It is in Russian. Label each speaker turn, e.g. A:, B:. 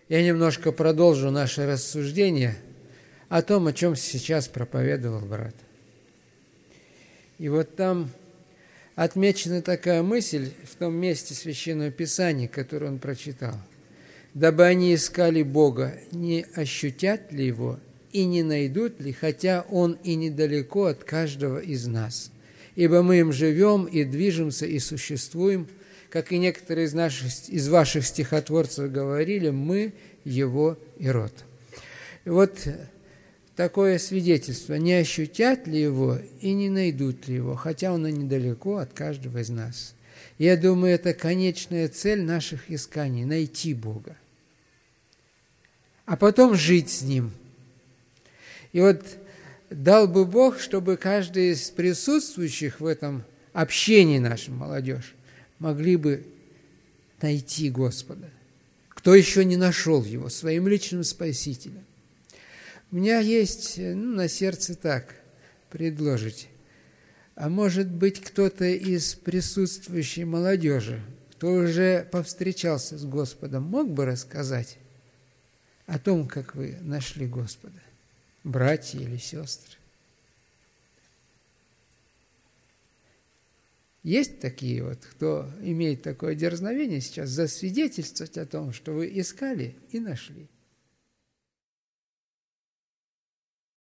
A: я немножко продолжу наше рассуждение о том, о чем сейчас проповедовал брат. И вот там отмечена такая мысль в том месте Священного Писания, которое он прочитал. «Дабы они искали Бога, не ощутят ли Его и не найдут ли, хотя Он и недалеко от каждого из нас. Ибо мы им живем и движемся и существуем, как и некоторые из ваших стихотворцев говорили, мы Его и род». И вот такое свидетельство. Не ощутят ли Его и не найдут ли Его, хотя Он и недалеко от каждого из нас. Я думаю, это конечная цель наших исканий – найти Бога, а потом жить с Ним. И вот дал бы Бог, чтобы каждый из присутствующих в этом общении нашем, молодежь, могли бы найти Господа. Кто еще не нашел Его своим личным Спасителем. У меня есть на сердце так предложить. А может быть, кто-то из присутствующей молодежи, кто уже повстречался с Господом, мог бы рассказать о том, как вы нашли Господа, братья или сестры? Есть такие вот, кто имеет такое дерзновение сейчас засвидетельствовать о том, что вы искали и нашли?